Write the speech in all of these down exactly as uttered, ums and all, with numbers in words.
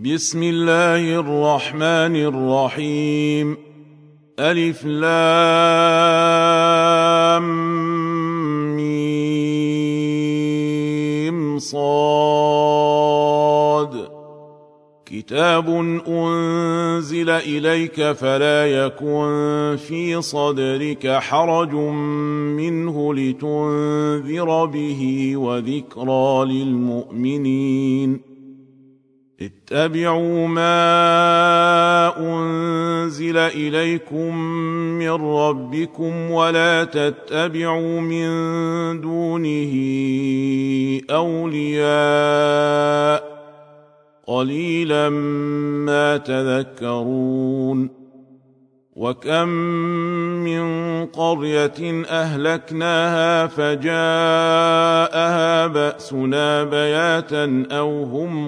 بسم الله الرحمن الرحيم. ألف لام ميم صاد. كتاب أنزل إليك فلا يكن في صدرك حرج منه لتنذر به وذكرى للمؤمنين. اتبعوا ما أنزل إليكم من ربكم ولا تتبعوا من دونه أولياء قليلا ما تذكرون. وكم من قرية أهلكناها فجاءها بأسنا بياتا أو هم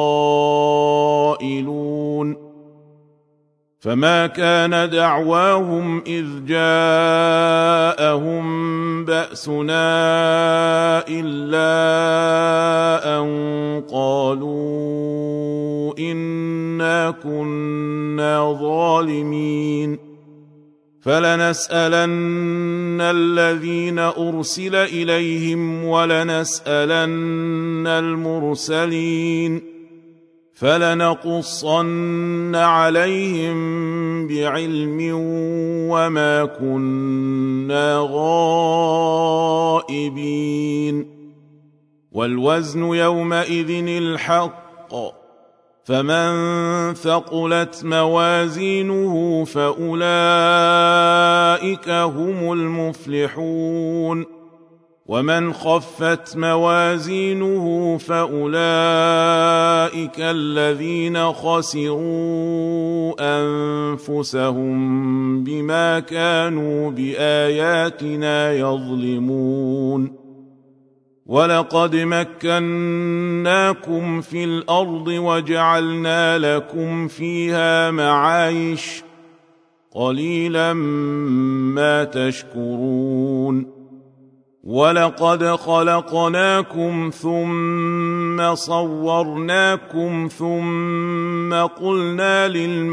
قائلون. فما كان دعواهم إذ جاءهم بأسنا إلا أن قالوا إنا كنا ظالمين. فلنسألن الذين أرسل إليهم ولنسألن المرسلين. فلنقصن عليهم بعلم وما كنا غائبين. والوزن يومئذ الحق. فمن ثقلت موازينه فأولئك هم المفلحون. ومن خفت موازينه فأولئك الذين خسروا أنفسهم بما كانوا بآياتنا يظلمون. ولقد مكناكم في الأرض وجعلنا لكم فيها معايش قليلا ما تشكرون. ولقد خلقناكم ثم صورناكم ثم قلنا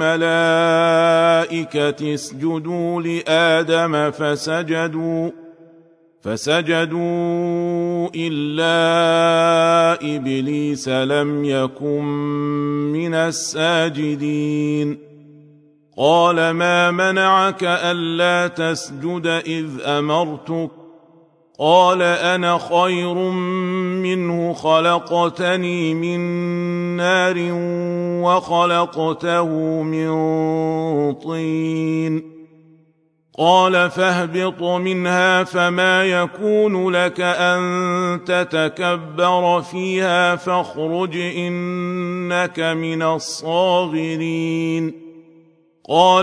للملائكة اسجدوا لآدم فسجدوا فسجدوا إلا إبليس لم يكن من الساجدين. قال ما منعك ألا تسجد إذ أمرتك؟ قال أنا خير منه خلقتني من نار وخلقته من طين. قال فاهبط منها فما يكون لك أن تتكبر فيها فاخرج إنك من الصاغرين. قال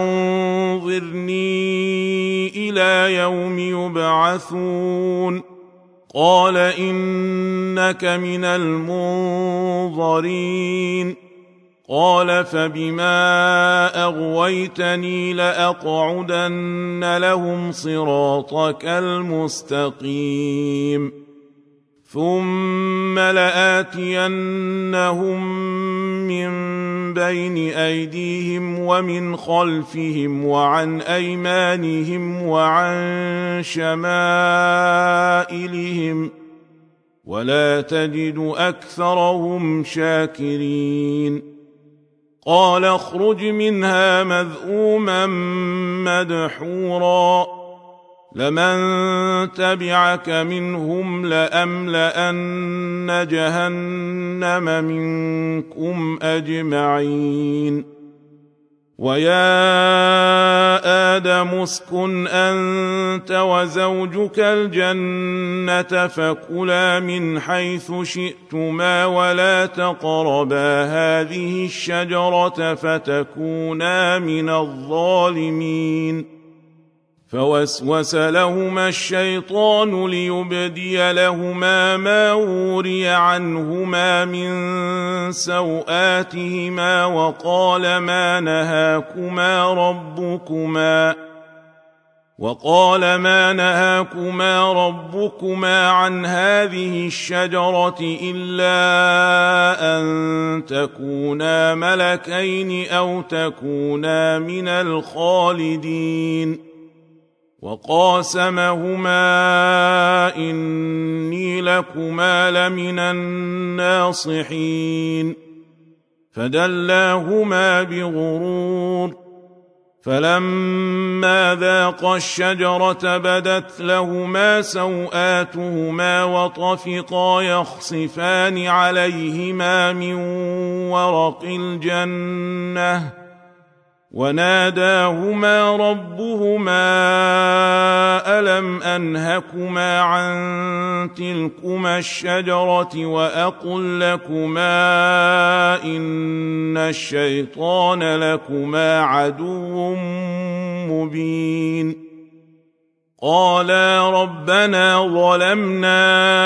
أنظرني إلى يوم يبعثون. قال إنك من المنظرين. قال فبما أغويتني لأقعدن لهم صراطك المستقيم ثم لآتينهم من بين أيديهم ومن خلفهم وعن أيمانهم وعن شمائلهم ولا تجد أكثرهم شاكرين. قال اخرج منها مذءوما مدحورا لمن تبعك منهم لأملأن جهنم منكم أجمعين. ويا آدم اسكن أنت وزوجك الجنة فكلا من حيث شئتما ولا تقربا هذه الشجرة فتكونا من الظالمين. فوسوس لهما الشيطان ليبدي لهما ما وري عنهما من سوآتهما وقال ما نهاكما ربكما وقال ما نهاكما ربكما عن هذه الشجرة إلا أن تكونا ملكين أو تكونا من الخالدين وقاسمهما إني لكما لمن الناصحين فدلاهما بغرور فلما ذاقا الشجرة بدت لهما سوآتهما وطفقا يخصفان عليهما من ورق الجنة وناداهما ربهما ألم أنهكما عن تلكما الشجرة وأقل لكما إن الشيطان لكما عدو مبين قالا ربنا ظلمنا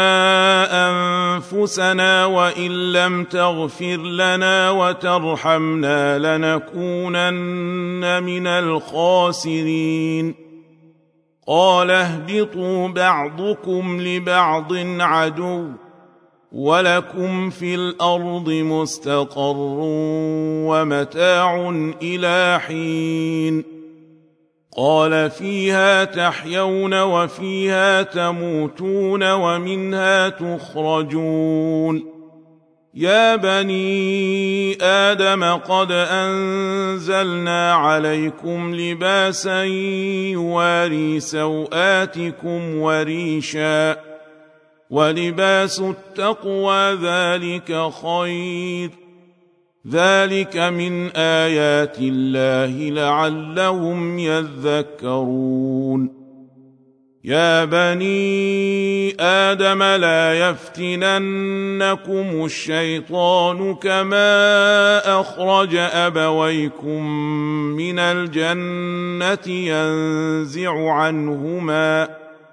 أنفسنا وإن لم تغفر لنا وترحمنا لنكونن من الخاسرين قال اهبطوا بعضكم لبعض عدو ولكم في الأرض مستقر ومتاع إلى حين قال فيها تحيون وفيها تموتون ومنها تخرجون يا بني آدم قد أنزلنا عليكم لباسا يواري سوآتكم وريشا ولباس التقوى ذلك خير ذلك من آيات الله لعلهم يذكرون يا بني آدم لا يفتننكم الشيطان كما أخرج أبويكم من الجنة ينزع عنهما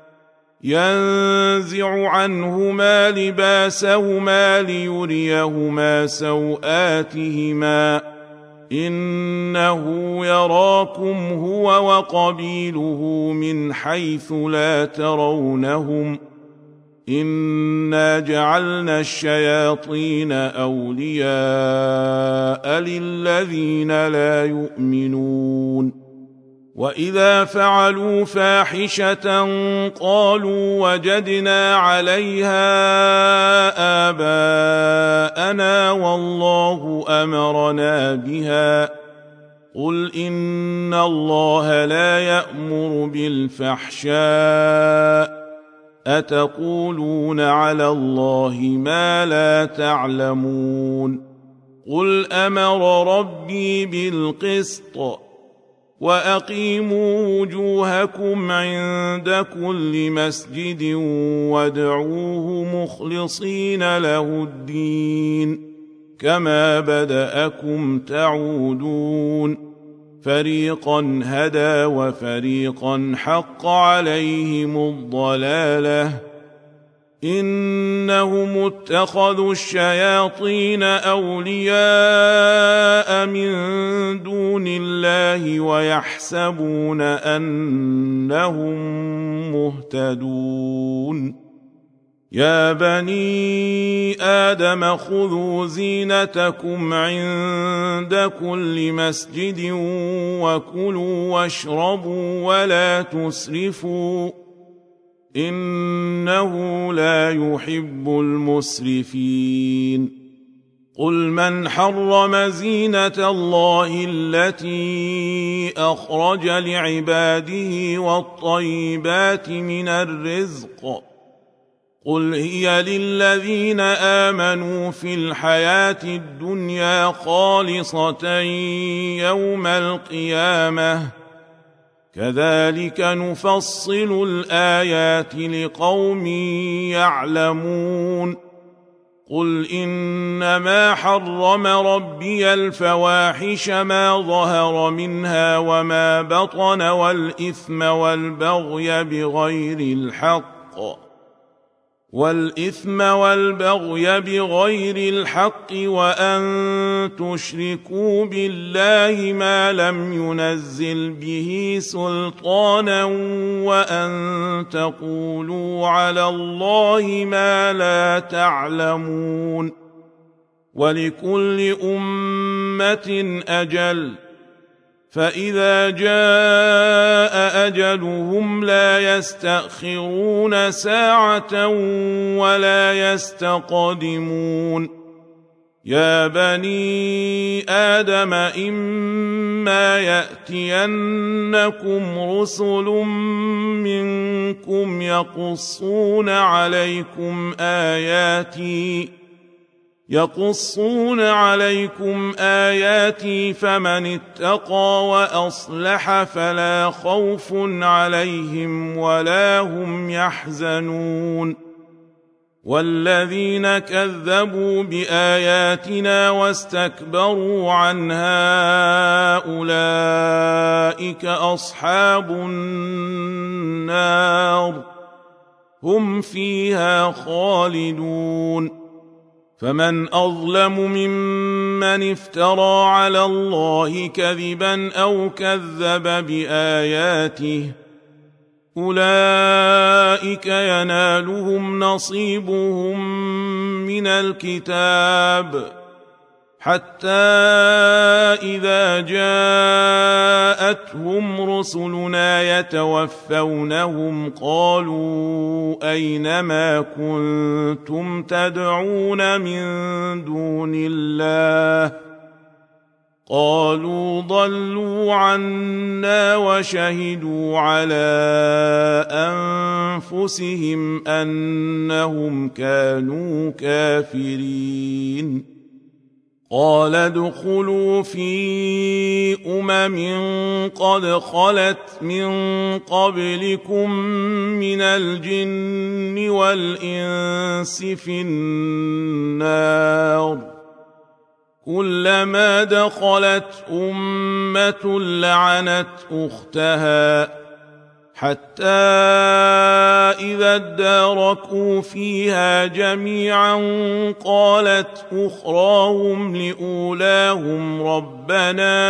ينزع عنهما لباسهما ليريهما سوآتهما إنه يراكم هو وقبيله من حيث لا ترونهم إنا جعلنا الشياطين أولياء للذين لا يؤمنون وإذا فعلوا فاحشة قالوا وجدنا عليها آباءنا والله أمرنا بها قل إن الله لا يأمر بالفحشاء أتقولون على الله ما لا تعلمون قل أمر ربي بالقسط وأقيموا وجوهكم عند كل مسجد وادعوه مخلصين له الدين كما بدأكم تعودون فريقا هدى وفريقا حق عليهم الضلالة إنهم اتخذوا الشياطين أولياء من دون الله ويحسبون أنهم مهتدون يا بني آدم خذوا زينتكم عند كل مسجد وكلوا واشربوا ولا تسرفوا إنه لا يحب المسرفين قل من حرم زينة الله التي أخرج لعباده والطيبات من الرزق قل هي للذين آمنوا في الحياة الدنيا خالصة يوم القيامة كذلك نفصل الآيات لقوم يعلمون قل إنما حرم ربي الفواحش ما ظهر منها وما بطن والإثم والبغي بغير الحق والإثم والبغي بغير الحق وأن تشركوا بالله ما لم ينزل به سلطانا وأن تقولوا على الله ما لا تعلمون ولكل أمة أجل فإذا جاء أجلهم لا يستأخرون ساعة ولا يستقدمون يا بني آدم إما يأتينكم رسل منكم يقصون عليكم آياتي يقصون عليكم آياتي فمن اتقى وأصلح فلا خوف عليهم ولا هم يحزنون والذين كذبوا بآياتنا واستكبروا عنها أولئك أصحاب النار هم فيها خالدون فمن أظلم ممن افترى على الله كذبا أو كذب بآياته أولئك ينالهم نصيبهم من الكتاب حتى إذا جاءتهم رسلنا يتوفونهم قالوا أين ما كنتم تدعون من دون الله قالوا ضلوا عنا وشهدوا على أنفسهم أنهم كانوا كافرين قال ادخلوا في أمم قد خلت من قبلكم من الجن والإنس في النار كلما دخلت أمة لعنت أختها حتى إذا اداركوا فيها جميعا قالت أخراهم لأولاهم ربنا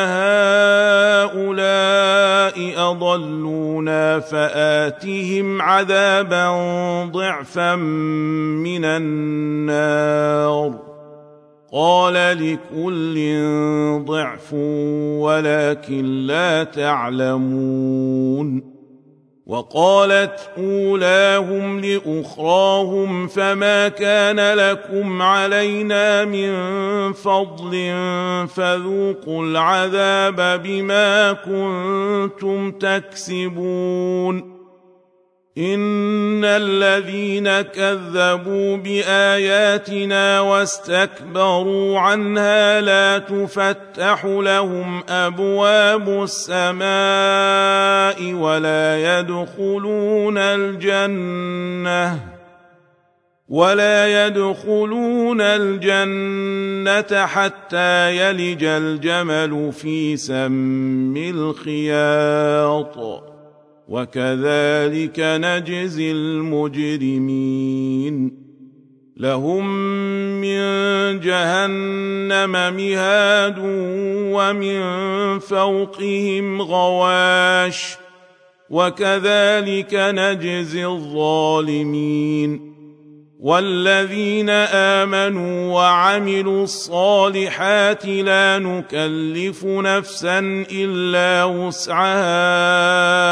هؤلاء أضلونا فآتهم عذابا ضعفا من النار قال لكل ضعف ولكن لا تعلمون وقالت أولاهم لأخراهم فما كان لكم علينا من فضل فذوقوا العذاب بما كنتم تكسبون إن الذين كذبوا بآياتنا واستكبروا عنها لا تفتح لهم أبواب السماء ولا يدخلون الجنة ولا يدخلون الجنة حتى يلج الجمل في سم الخياط وكذلك نجزي المجرمين لهم من جهنم مهاد ومن فوقهم غواش وكذلك نجزي الظالمين والذين آمنوا وعملوا الصالحات لا نكلف نفسا إلا وسعها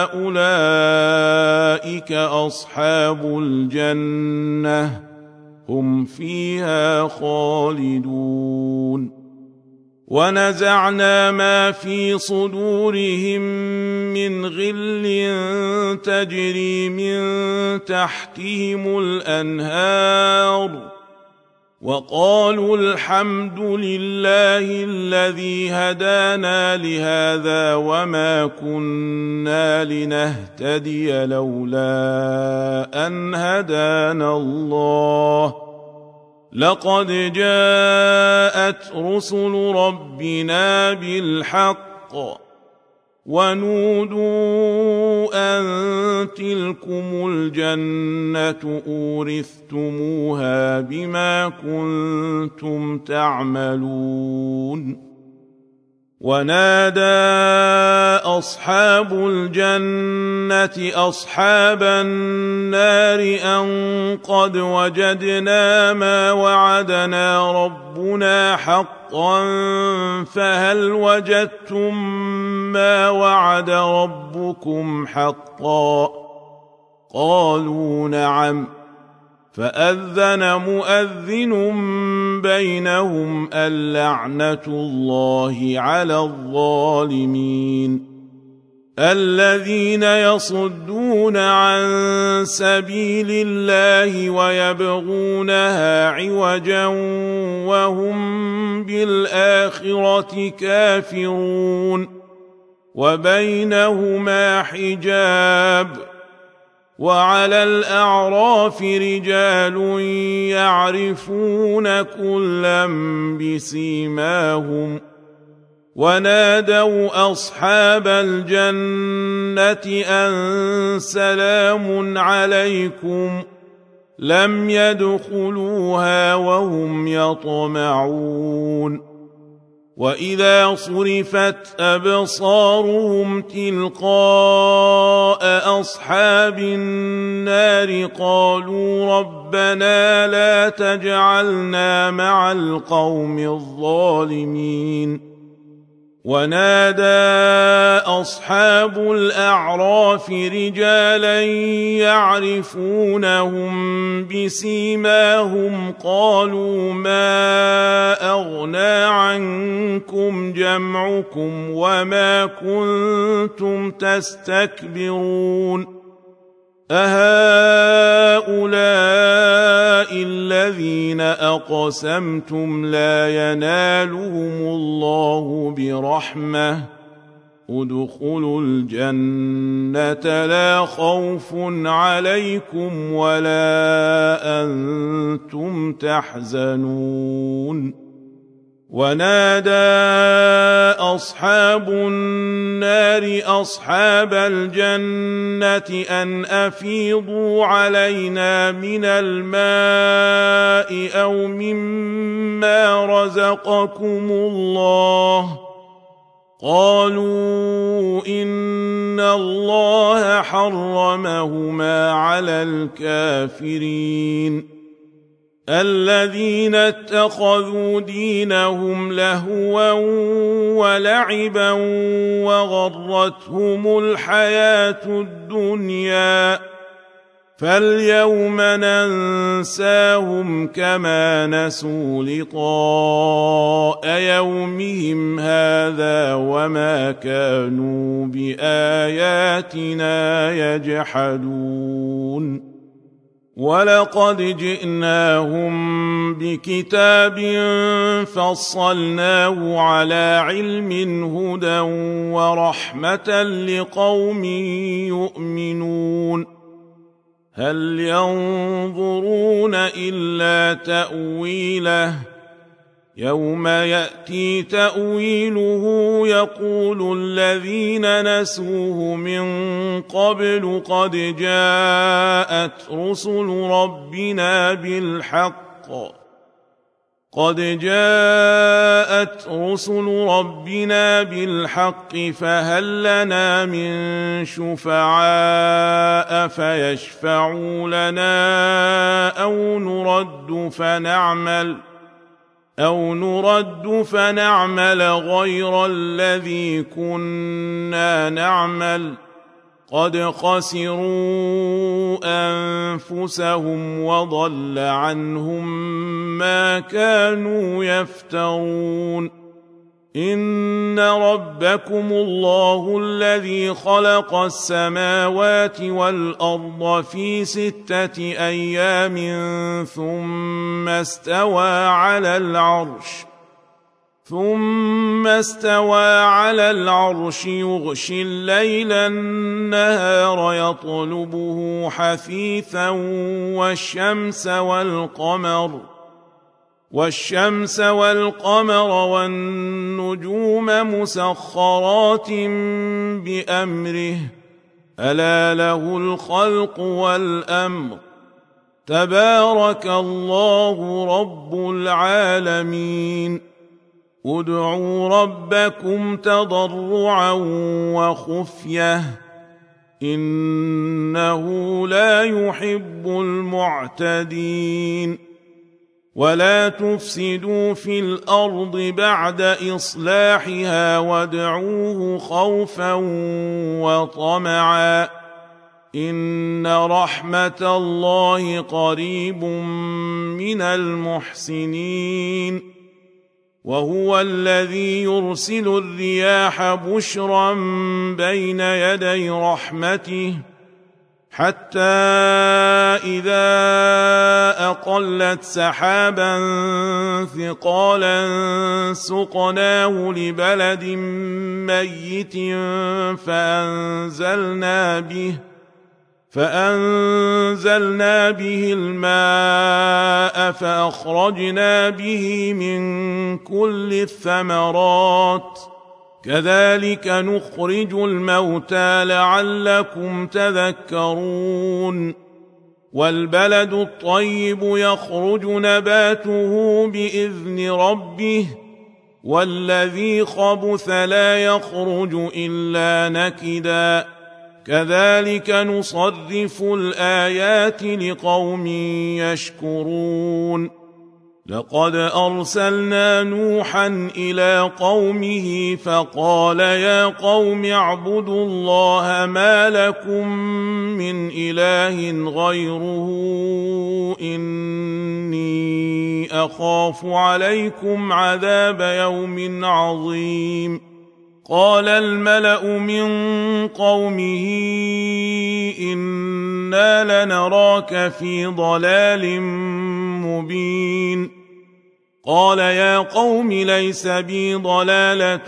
أولئك أصحاب الجنة هم فيها خالدون ونزعنا ما في صدورهم من غل تجري من تحتهم الأنهار وقالوا الحمد لله الذي هدانا لهذا وما كنا لنهتدي لولا أن هدانا الله لقد جاءت رسل ربنا بالحق ونودوا أن تلكم الجنة أورثتموها بما كنتم تعملون ونادى أصحاب الجنة أصحاب النار أن قد وجدنا ما وعدنا ربنا حقا فهل وجدتم ما وعد ربكم حقا قالوا نعم فأذن مؤذن بينهم اللعنة الله على الظالمين الذين يصدون عن سبيل الله ويبغونها عوجا وهم بالآخرة كافرون وبينهما حجاب وعلى الأعراف رجال يعرفون كلا بسيماهم ونادوا أصحاب الجنة أن سلام عليكم لم يدخلوها وهم يطمعون وإذا صرفت أبصارهم تلقاء أصحاب النار قالوا ربنا لا تجعلنا مع القوم الظالمين ونادى أصحاب الأعراف رجالا يعرفونهم بسيماهم قالوا ما أغنى عنكم جمعكم وما كنتم تستكبرون أهؤلاء الذين أقسمتم لا ينالهم الله برحمة ادخلوا الجنة لا خوف عليكم ولا أنتم تحزنون ونادى أصحاب النار أصحاب الجنة أن أفيضوا علينا من الماء أو مما رزقكم الله قالوا إن الله حرمهما على الكافرين الذين اتخذوا دينهم لهوا ولعبا وغرتهم الحياة الدنيا فاليوم ننساهم كما نسوا لقاء يومهم هذا وما كانوا بآياتنا يجحدون ولقد جئناهم بكتاب فصلناه على علم هدى ورحمة لقوم يؤمنون هل ينظرون إلا تأويله يوم يأتي تأويله يقول الذين نسوه من قبل قد جاءت رسل ربنا بالحق قد جاءت رسل ربنا بالحق فهل لنا من شفعاء فيشفعوا لنا أو نرد فنعمل أو نرد فنعمل غير الذي كنا نعمل قد خسروا أنفسهم وضل عنهم ما كانوا يفترون إن ربكم الله الذي خلق السماوات والأرض في ستة أيام ثم استوى على العرش ثم استوى على العرش يغشي الليل النهار يطلبه حثيثا والشمس والقمر والشمس والقمر والنجوم مسخرات بأمره ألا له الخلق والأمر تبارك الله رب العالمين ادعوا ربكم تضرعا وخفية إنه لا يحب المعتدين ولا تفسدوا في الأرض بعد إصلاحها وادعوه خوفا وطمعا إن رحمة الله قريب من المحسنين وهو الذي يرسل الرياح بشرا بين يدي رحمته حتى إذا أقلت سحابا ثقالا سقناه لبلد ميت فأنزلنا به فأنزلنا به الماء فأخرجنا به من كل الثمرات كذلك نخرج الموتى لعلكم تذكرون والبلد الطيب يخرج نباته بإذن ربه والذي خبث لا يخرج إلا نكدا كذلك نصرف الآيات لقوم يشكرون لقد أرسلنا نوحا إلى قومه فقال يا قوم اعبدوا الله ما لكم من إله غيره إني أخاف عليكم عذاب يوم عظيم قال الملأ من قومه إنا لنراك في ضلال مبين قال يا قوم ليس بي ضلالة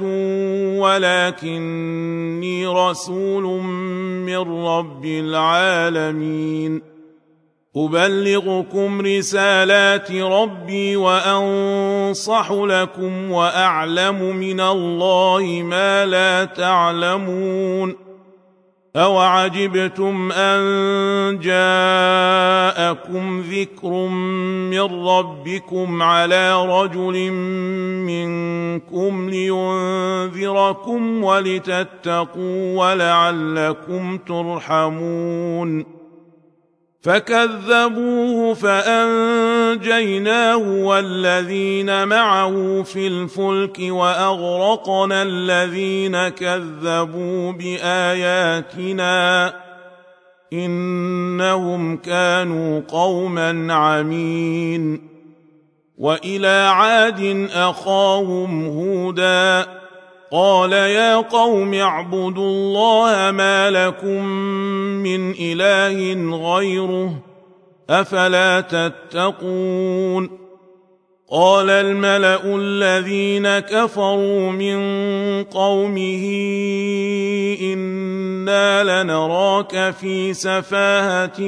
ولكني رسول من رب العالمين أبلغكم رسالات ربي وأنصح لكم وأعلم من الله ما لا تعلمون أوعجبتم أن جاءكم ذكر من ربكم على رجل منكم لينذركم ولتتقوا ولعلكم ترحمون فكذبوه فأنجيناه والذين معه في الفلك وأغرقنا الذين كذبوا بآياتنا إنهم كانوا قوما عمين وإلى عاد أخاهم هودا قال يا قوم اعبدوا الله ما لكم من إله غيره أفلا تتقون قال الملأ الذين كفروا من قومه إنا لنراك في سفاهة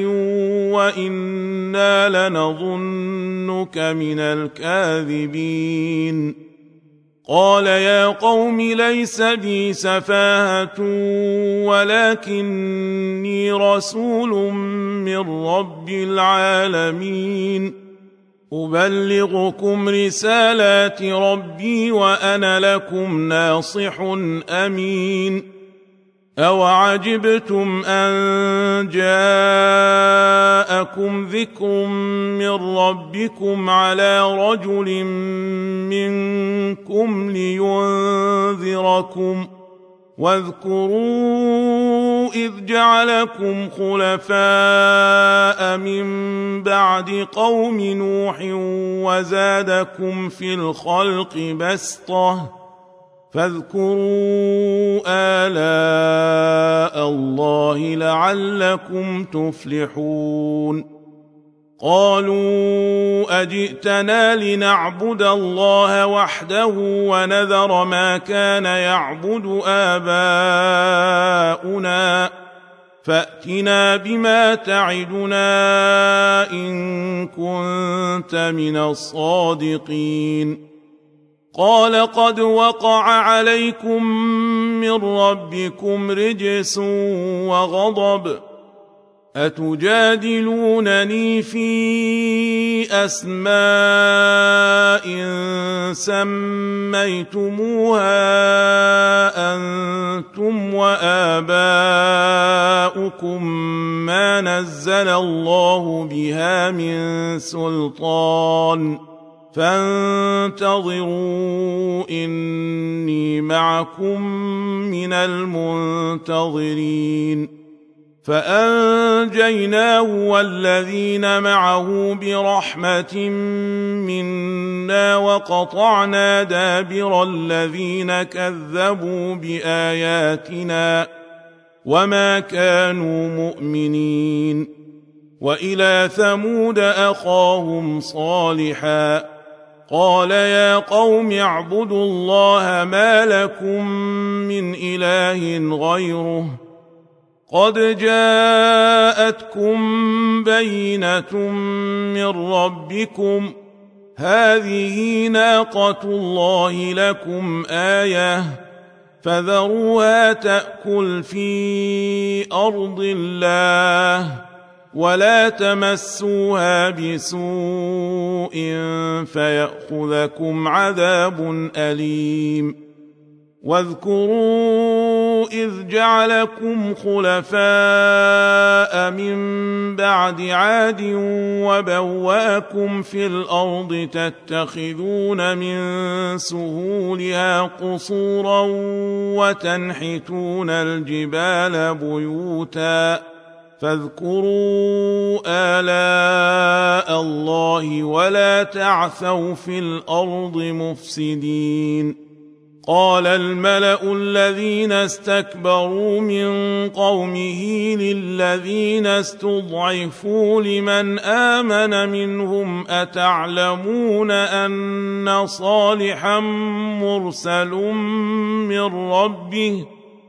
وإنا لنظنك من الكاذبين قال يا قوم ليس بي سفاهة ولكني رسول من رب العالمين أبلغكم رسالات ربي وأنا لكم ناصح أمين أوعجبتم أن جاءكم ذكر من ربكم على رجل منكم لينذركم واذكروا إذ جعلكم خلفاء من بعد قوم نوح وزادكم في الخلق بسطة فاذكروا آلاء الله لعلكم تفلحون قالوا أجئتنا لنعبد الله وحده ونذر ما كان يعبد آباؤنا فأتنا بما تعدنا إن كنت من الصادقين. قال قد وقع عليكم من ربكم رجس وغضب، أتجادلونني في أسماء سميتموها أنتم وآباؤكم ما نزل الله بها من سلطان، فانتظروا إني معكم من المنتظرين. فأنجيناه والذين معه برحمة منا وقطعنا دابر الذين كذبوا بآياتنا وما كانوا مؤمنين. وإلى ثمود أخاهم صالحا قال يا قوم اعبدوا الله ما لكم من إله غيره قد جاءتكم بينة من ربكم هذه ناقة الله لكم آية فذروها تأكل في أرض الله ولا تمسوها بسوء فيأخذكم عذاب أليم. واذكروا إذ جعلكم خلفاء من بعد عاد وبوأكم في الأرض تتخذون من سهولها قصورا وتنحتون الجبال بيوتا فاذكروا آلاء الله ولا تعثوا في الأرض مفسدين. قال الملأ الذين استكبروا من قومه للذين استضعفوا لمن آمن منهم أتعلمون أن صالحا مرسل من ربه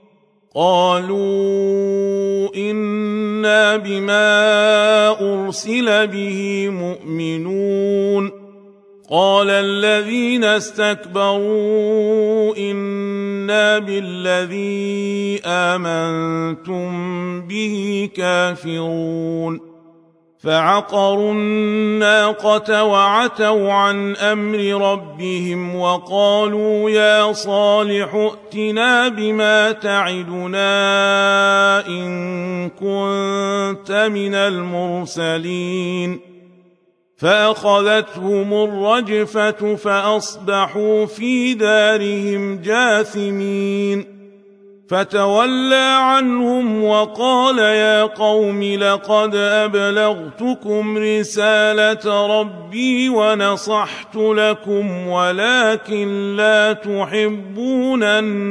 قالوا إنا بما أرسل به مؤمنون. قال الذين استكبروا إنا بالذي آمنتم به كافرون. فعقروا الناقة وعتوا عن أمر ربهم وقالوا يا صالح ائتنا بما تعدنا إن كنت من المرسلين. فأخذتهم الرجفة فأصبحوا في دارهم جاثمين. فتولى عنهم وقال يا قوم لقد أبلغتكم رسالة ربي ونصحت لكم ولكن لا تحبون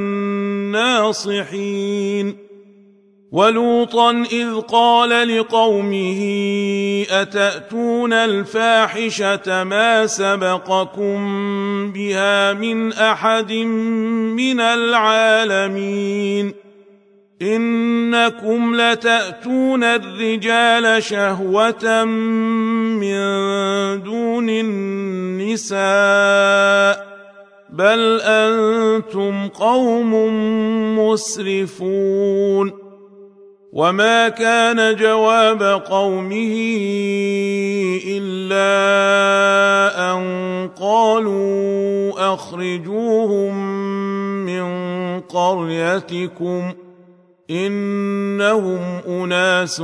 الناصحين. ولوطا إذ قال لقومه أتأتون الفاحشة ما سبقكم بها من أحد من العالمين إنكم لتأتون الرجال شهوة من دون النساء بل أنتم قوم مسرفون. وما كان جواب قومه إلا أن قالوا أخرجوهم من قريتكم إنهم أناس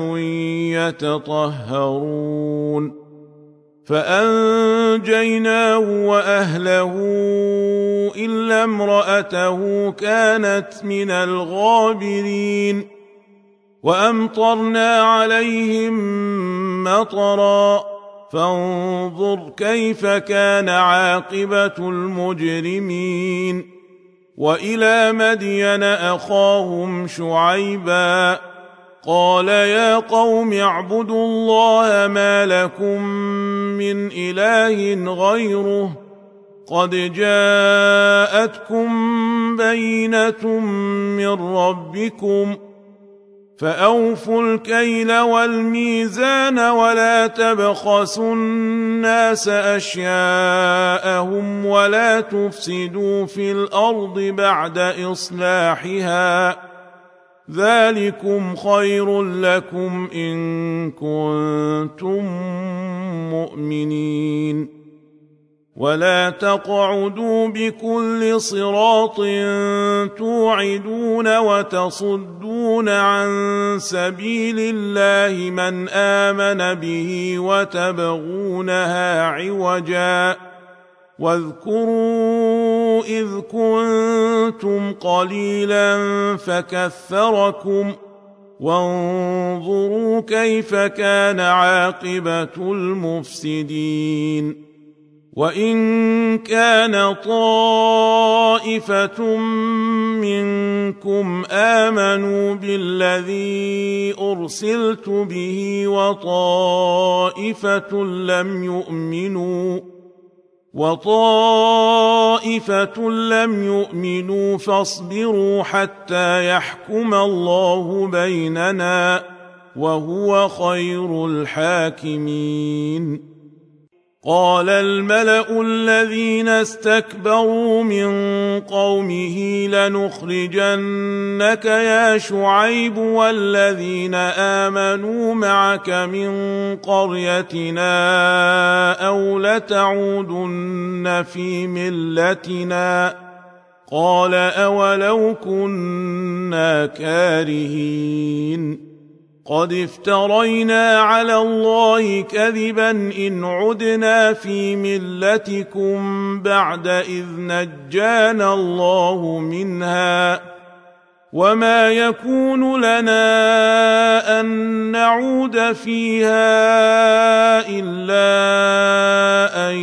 يتطهرون. فأنجيناه وأهله إلا امرأته كانت من الغابرين. وأمطرنا عليهم مطرا فانظر كيف كان عاقبة المجرمين. وإلى مدين أخاهم شعيبا قال يا قوم اعبدوا الله ما لكم من إله غيره قد جاءتكم بينة من ربكم فأوفوا الكيل والميزان ولا تبخسوا الناس أشياءهم ولا تفسدوا في الأرض بعد إصلاحها ذلكم خير لكم إن كنتم مؤمنين ولا تقعدوا بكل صراط توعدون وتصدون عن سبيل الله من آمن به وتبغونها عوجا واذكروا إذ كنتم قليلا فكثركم وانظروا كيف كان عاقبة المفسدين وإن كان طائفة منكم آمنوا بالذي أرسلت به وطائفة لم يؤمنوا وطائفة لم يؤمنوا فاصبروا حتى يحكم الله بيننا وهو خير الحاكمين قال الملأ الذين استكبروا من قومه لنخرجنك يا شعيب والذين آمنوا معك من قريتنا أو لتعودن في ملتنا قال أولو كنا كارهين قد افترينا على الله كذبا إن عدنا في ملتكم بعد إذ نجانا الله منها وما يكون لنا أن نعود فيها إلا أن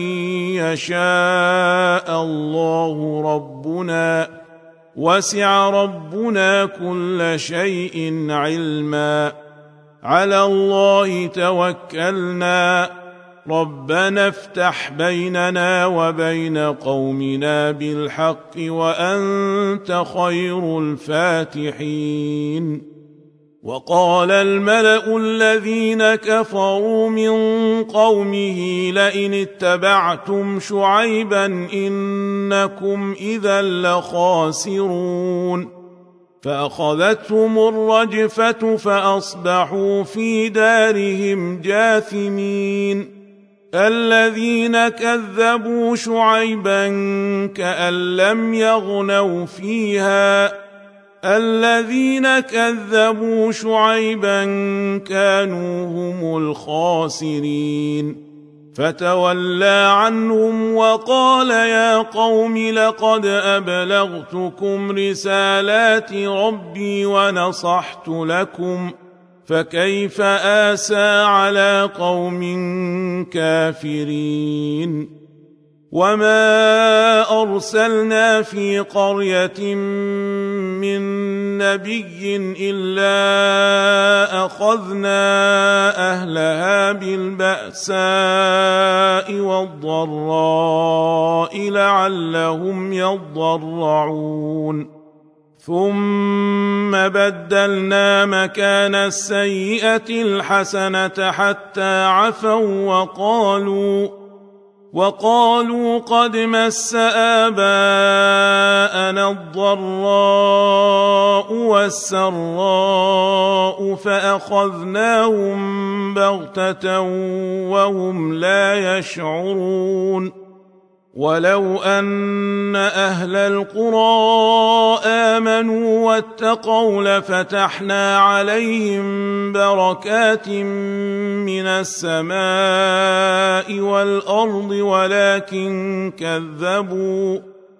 يشاء الله ربنا وسع ربنا كل شيء علما على الله توكلنا ربنا افتح بيننا وبين قومنا بالحق وأنت خير الفاتحين وقال الملأ الذين كفروا من قومه لئن اتبعتم شعيبا إنكم إذا لخاسرون فأخذتهم الرجفة فأصبحوا في دارهم جاثمين الذين كذبوا شعيبا كأن لم يغنوا فيها الذين كذبوا شعيبا كانوا هم الخاسرين فتولى عنهم وقال يا قوم لقد أبلغتكم رسالات ربي ونصحت لكم فكيف آسى على قوم كافرين وما أرسلنا في قرية من نبي إلا أخذنا أهلها بالبأساء والضراء لعلهم يضرعون ثم بدلنا مكان السيئة الحسنة حتى عفوا وقالوا وقالوا قد مس آباءنا الضراء والسراء فأخذناهم بغتة وهم لا يشعرون ولو أن أهل القرى آمنوا واتقوا لفتحنا عليهم بركات من السماء والأرض ولكن كذبوا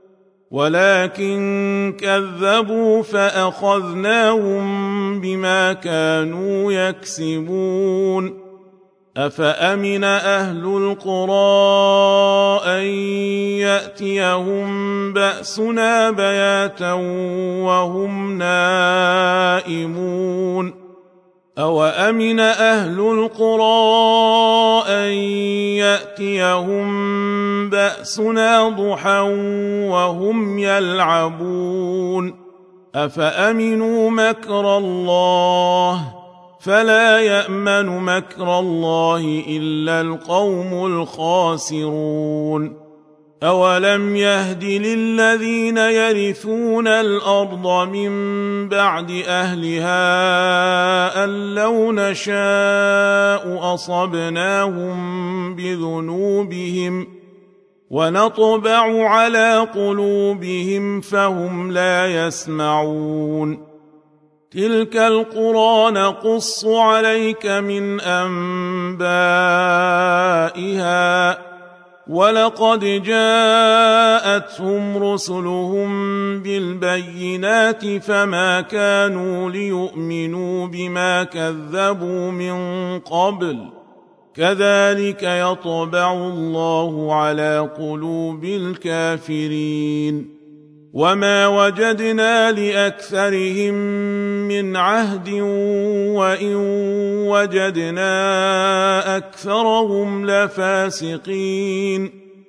ولكن كذبوا فأخذناهم بما كانوا يكسبون أفأمن أهل القرى أن يأتيهم بأسنا بياتا وهم نائمون أوأمن أهل القرى أن يأتيهم بأسنا ضحى وهم يلعبون أفأمنوا مكر الله فلا يأمن مكر الله إلا القوم الخاسرون أولم يهد للذين يرثون الأرض من بعد أهلها أن لو نشاء أصبناهم بذنوبهم ونطبع على قلوبهم فهم لا يسمعون تلك القرى نقص عليك من أنبائها ولقد جاءتهم رسلهم بالبينات فما كانوا ليؤمنوا بما كذبوا من قبل كذلك يطبع الله على قلوب الكافرين وما وجدنا لأكثرهم من عهد وإن وجدنا أكثرهم لفاسقين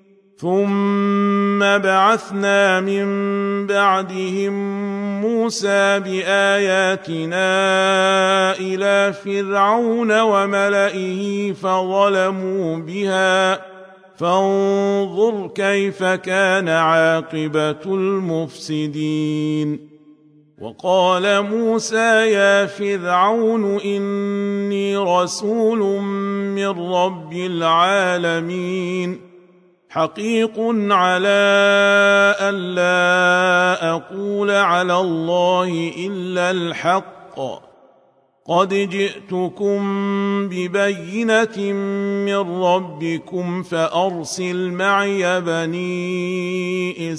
ثم بعثنا من بعدهم موسى بآياتنا إلى فرعون وملئه فظلموا بها فانظر كيف كان عاقبة المفسدين وقال موسى يا فرعون إني رسول من رب العالمين حقيق على ألا أقول على الله إلا الحق قد جئتكم ببينة من ربكم فأرسل معي بني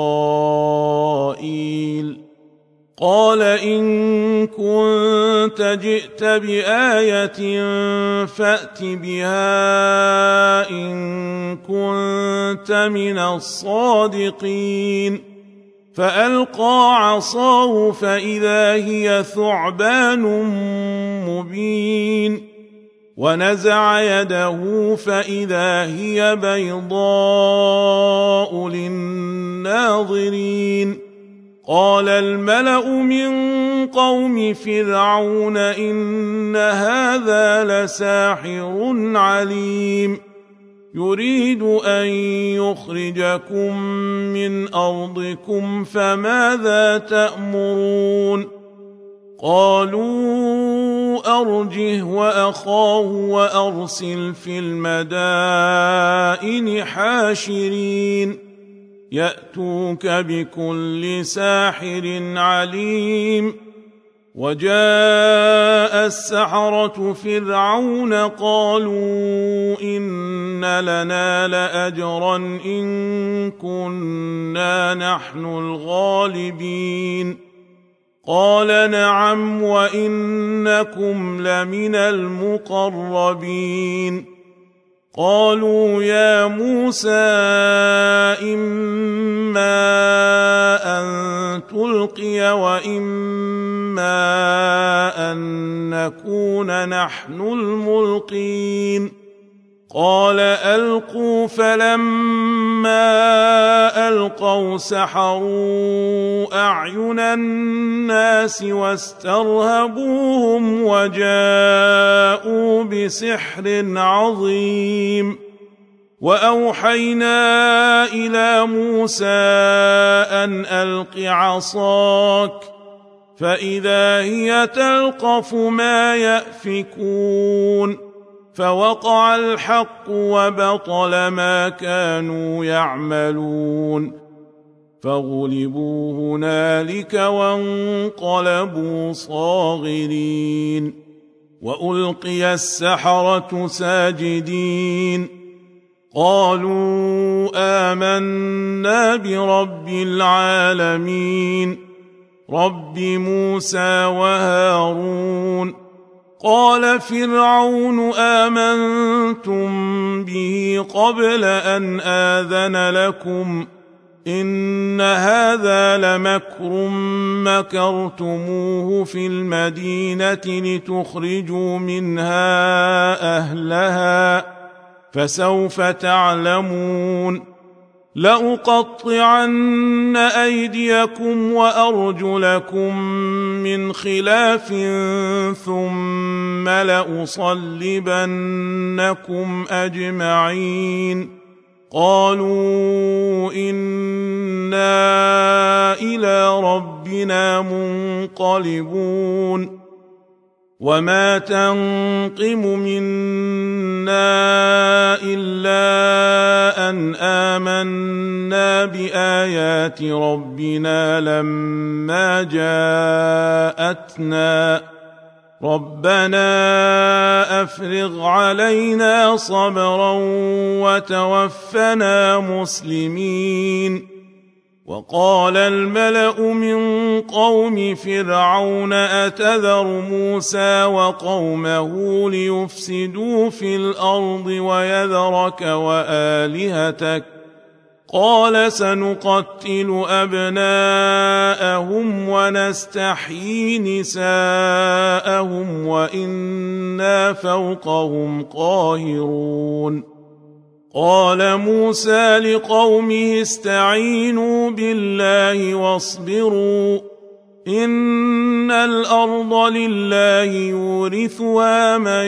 إسرائيل قال إن كنت جئت بآية فأت بها إن كنت من الصادقين فألقى عصاه فإذا هي ثعبان مبين ونزع يده فإذا هي بيضاء للناظرين قال الملأ من قوم فرعون إن هذا لساحر عليم يريد أن يخرجكم من أرضكم فماذا تأمرون قالوا أرجه وأخاه وأرسل في المدائن حاشرين يأتوك بكل ساحر عليم وجاء السحرة فرعون قالوا إن لنا لأجرا إن كنا نحن الغالبين قال نعم وإنكم لمن المقربين قالوا يا موسى إما أن تلقي وإما أن نكون نحن الملقين قال ألقوا فلما ألقوا سحروا أعين الناس واسترهبوهم وجاءوا بسحر عظيم وأوحينا إلى موسى أن ألق عصاك فإذا هي تلقف ما يأفكون فوقع الحق وبطل ما كانوا يعملون فغلبوا هنالك وانقلبوا صاغرين وألقي السحرة ساجدين قالوا آمنا برب العالمين رب موسى وهارون قال فرعون آمنتم به قبل أن آذن لكم إن هذا لمكر مكرتموه في المدينة لتخرجوا منها أهلها فسوف تعلمون لأقطعن أيديكم وأرجلكم من خلاف ثم لأصلبنكم أجمعين قالوا إنا إلى ربنا منقلبون وما تنقم منا إلا أن آمنا بآيات ربنا لما جاءتنا ربنا أفرغ علينا صبرا وتوفنا مسلمين وقال الملأ من قوم فرعون أتذر موسى وقومه ليفسدوا في الأرض ويذرك وآلهتك قال سنقتل أبناءهم ونستحيي نساءهم وإنا فوقهم قاهرون قال موسى لقومه استعينوا بالله واصبروا إن الأرض لله يورثها من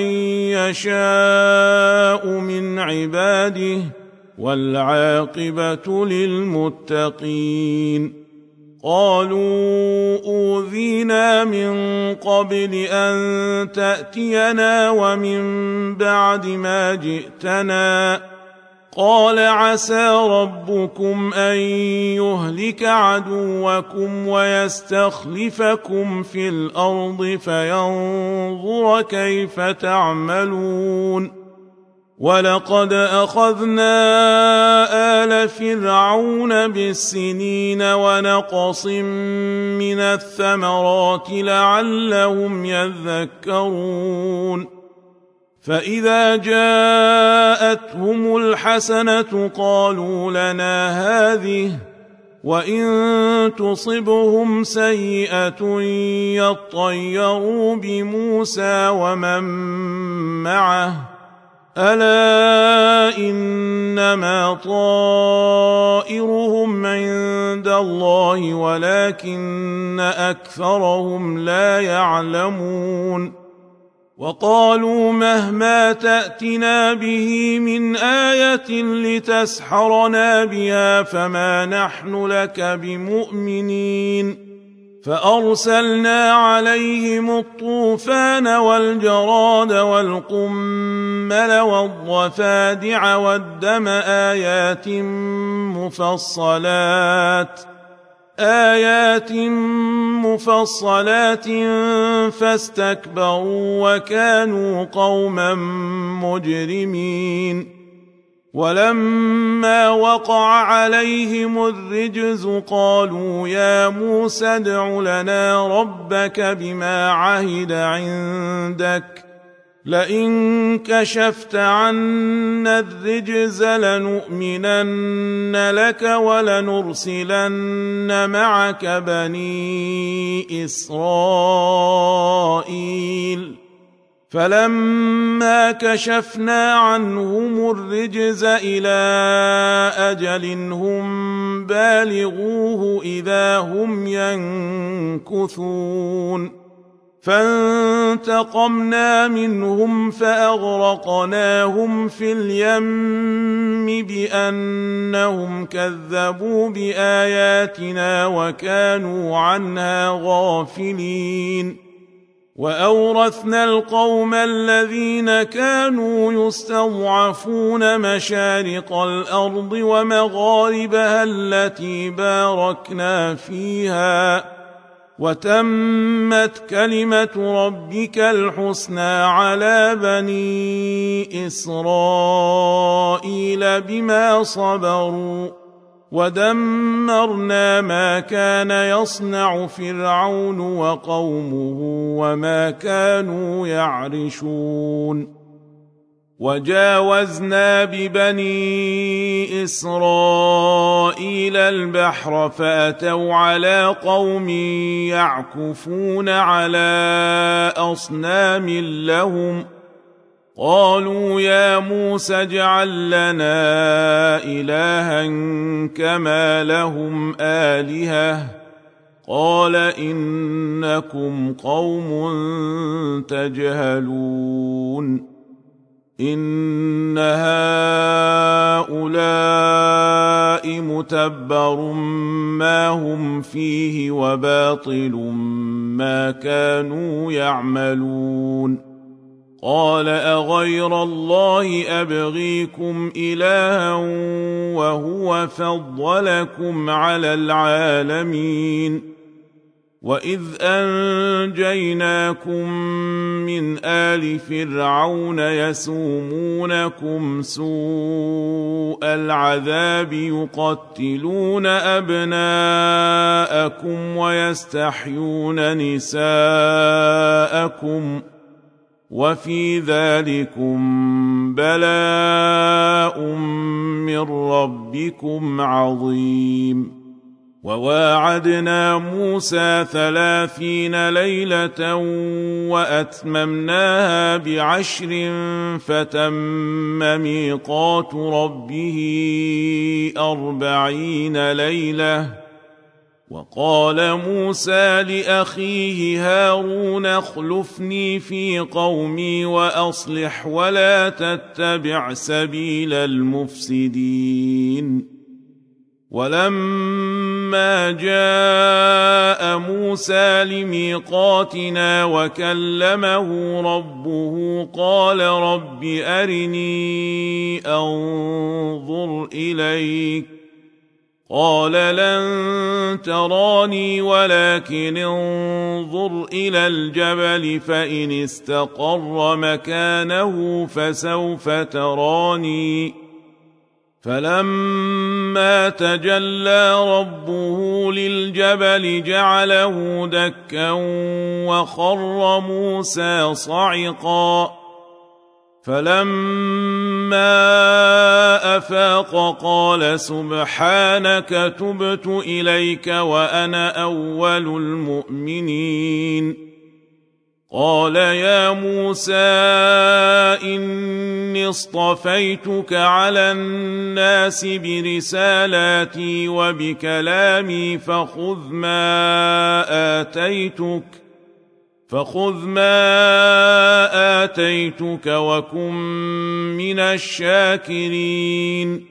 يشاء من عباده والعاقبة للمتقين قالوا أوذينا من قبل أن تأتينا ومن بعد ما جئتنا قال عسى ربكم أن يهلك عدوكم ويستخلفكم في الأرض فينظر كيف تعملون ولقد أخذنا آل فرعون بالسنين ونقص من الثمرات لعلهم يذكرون فإذا جاءتهم الحسنة قالوا لنا هذه وإن تصبهم سيئة يطيروا بموسى ومن معه ألا إنما طائرهم عند الله ولكن أكثرهم لا يعلمون وقالوا مهما تأتنا به من آية لتسحرنا بها فما نحن لك بمؤمنين فأرسلنا عليهم الطوفان والجراد والقمل والضفادع والدم آيات مفصلات آيات مفصلات فاستكبروا وكانوا قوما مجرمين ولما وقع عليهم الرجز قالوا يا موسى ادع لنا ربك بما عهد عندك لئن كشفت عنا الرجز لنؤمنن لك ولنرسلن معك بني إسرائيل فلما كشفنا عنهم الرجز إلى أجل هم بالغوه إذا هم ينكثون فانتقمنا منهم فأغرقناهم في اليم بأنهم كذبوا بآياتنا وكانوا عنها غافلين وأورثنا القوم الذين كانوا يستضعفون مشارق الأرض ومغاربها التي باركنا فيها وتمت كلمة ربك الحسنى على بني إسرائيل بما صبروا ودمرنا ما كان يصنع فرعون وقومه وما كانوا يعرشون وجاوزنا ببني إسرائيل البحر فأتوا على قوم يعكفون على أصنام لهم قالوا يا موسى اجعل لنا إلها كما لهم آلهة قال إنكم قوم تجهلون إن هؤلاء متبر ما هم فيه وباطل ما كانوا يعملون قال أغير الله أبغيكم إلها وهو فضلكم على العالمين وإذ أنجيناكم من آل فرعون يسومونكم سوء العذاب يقتلون أبناءكم ويستحيون نساءكم وفي ذلكم بلاء من ربكم عظيم وواعدنا موسى ثلاثين ليلة وأتممناها بعشر فتم ميقات ربه أربعين ليلة وقال موسى لأخيه هارون اخلفني في قومي وأصلح ولا تتبع سبيل المفسدين ولما جاء موسى لميقاتنا وكلمه ربه قال رب أرني أنظر إليك قال لن تراني ولكن انظر إلى الجبل فإن استقر مكانه فسوف تراني فلما تجلى ربه للجبل جعله دكا وخر موسى صعقا فلما أفاق قال سبحانك تبت إليك وأنا أول المؤمنين قال يا موسى إني اصطفيتك على الناس برسالاتي وبكلامي فخذ ما آتيتك فخذ ما آتيتك وكن من الشاكرين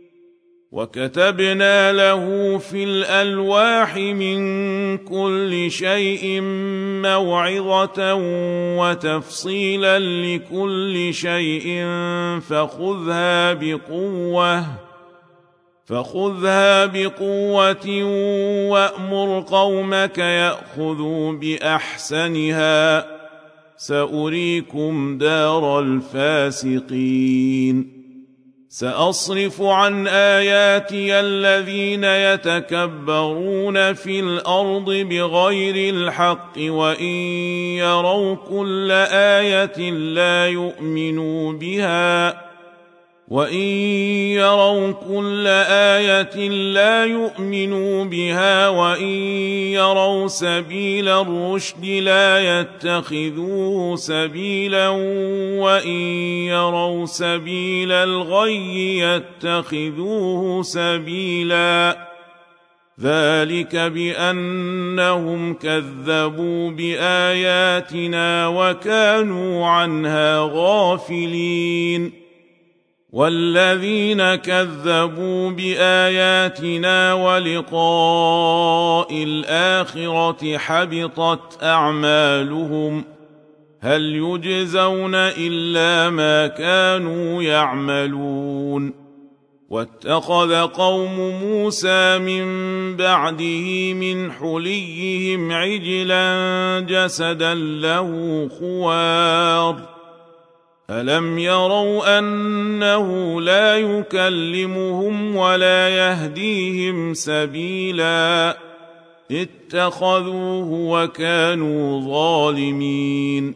وكتبنا له في الألواح من كل شيء موعظة وتفصيلا لكل شيء فخذها بقوة فخذها بقوة وأمر قومك يأخذوا بأحسنها سأريكم دار الفاسقين سأصرف عن آياتي الذين يتكبرون في الأرض بغير الحق وإن يروا كل آية لا يؤمنوا بها وإن يروا كل آية لا يؤمنوا بها وإن يروا سبيل الرشد لا يتخذوه سبيلا وإن يروا سبيل الغي يتخذوه سبيلا ذلك بأنهم كذبوا بآياتنا وكانوا عنها غافلين والذين كذبوا بآياتنا ولقاء الآخرة حبطت أعمالهم هل يجزون إلا ما كانوا يعملون واتخذ قوم موسى من بعده من حليهم عجلا جسدا له خوار ألم يروا أنه لا يكلمهم ولا يهديهم سبيلا اتخذوه وكانوا ظالمين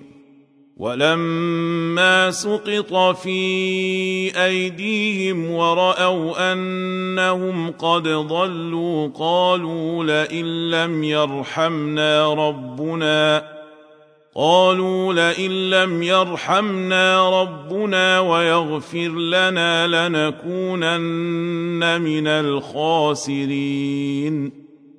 ولما سقط في أيديهم ورأوا أنهم قد ضلوا قالوا لئن لم يرحمنا ربنا قالوا لئن لم يرحمنا ربنا ويغفر لنا لنكونن من الخاسرين.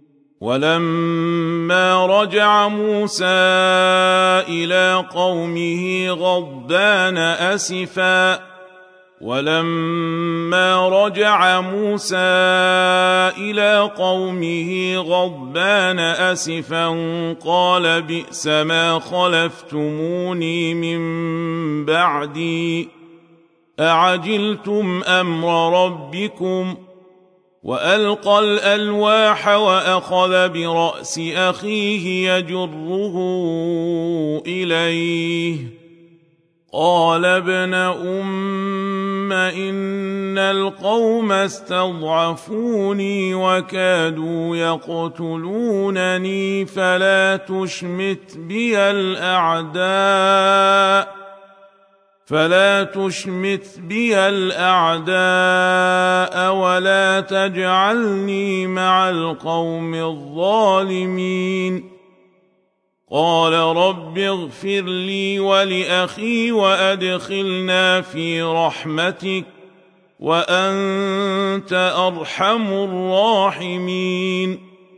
ولما رجع موسى إلى قومه غضبان أسفا ولما رجع موسى إلى قومه غضبان أسفا قال بئس ما خلفتموني من بعدي أعجلتم أمر ربكم وألقى الألواح وأخذ برأس أخيه يجره إليه قال ابن أم إن القوم استضعفوني وكادوا يقتلونني فلا تشمت بي الأعداء فلا تشمت بي الأعداء ولا تجعلني مع القوم الظالمين. قال رب اغفر لي ولأخي وأدخلنا في رحمتك وأنت أرحم الراحمين.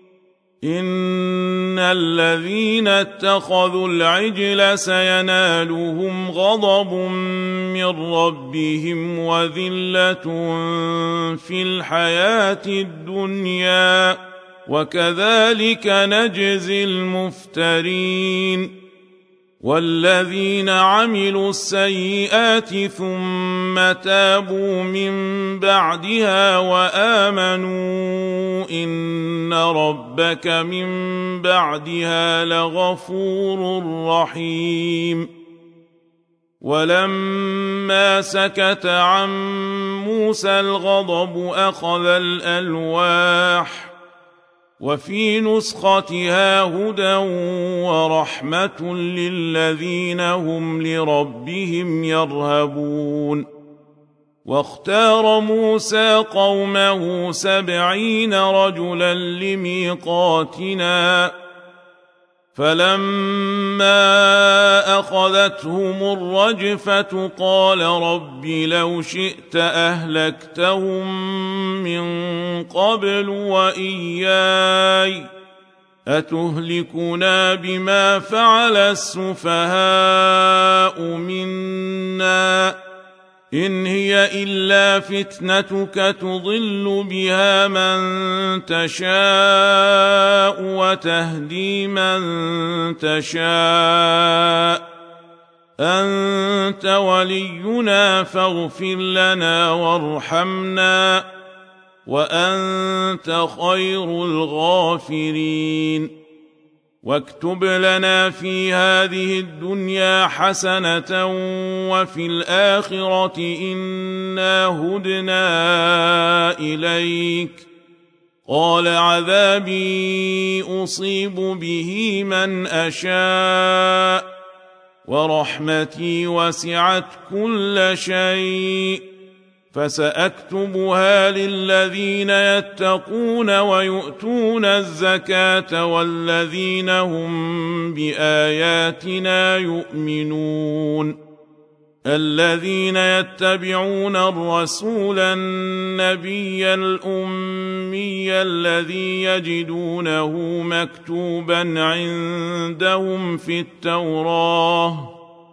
إن الذين اتخذوا العجل سينالهم غضب من ربهم وذلة في الحياة الدنيا وكذلك نجزي المفترين. والذين عملوا السيئات ثم تابوا من بعدها وآمنوا إن ربك من بعدها لغفور رحيم. ولما سكت عن موسى الغضب أخذ الألواح وفي نسختها هدى ورحمة للذين هم لربهم يرهبون. واختار موسى قومه سبعين رجلا لميقاتنا فلما أخذتهم الرجفة قال رب لو شئت أهلكتهم من قبل وإياي أتهلكنا بما فعل السفهاء منا إن هي إلا فتنتك تضل بها من تشاء وتهدي من تشاء أنت ولينا فاغفر لنا وارحمنا وأنت خير الغافرين. واكتب لنا في هذه الدنيا حسنة وفي الآخرة إنا هدنا إليك. قال عذابي أصيب به من أشاء ورحمتي وسعت كل شيء فسأكتبها للذين يتقون ويؤتون الزكاة والذين هم بآياتنا يؤمنون. الذين يتبعون الرسول النبي الأمي الذي يجدونه مكتوبا عندهم في التوراة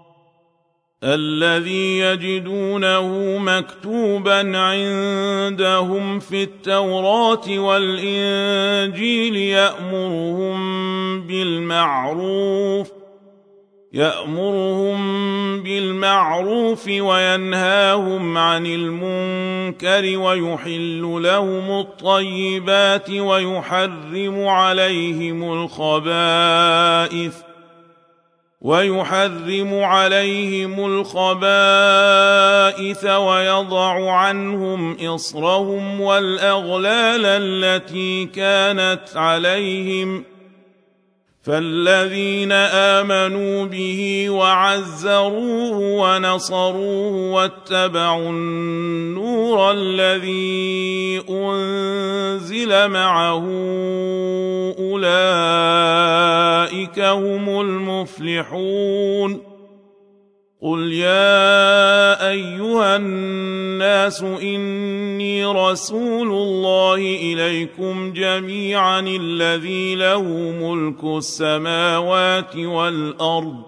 الذي يجدونه مكتوبا عندهم في التوراة والإنجيل يأمرهم بالمعروف يأمرهم بالمعروف وينهاهم عن المنكر ويحل لهم الطيبات ويحرم عليهم الخبائث ويحرم عليهم الخبائث ويضع عنهم إصرهم والأغلال التي كانت عليهم فالذين آمنوا به وعزروه ونصروه واتبعوا النور الذي أنزل معه أولئك هم المفلحون. يفلحون قل يا أيها الناس إني رسول الله إليكم جميعا الذي له ملك السماوات والأرض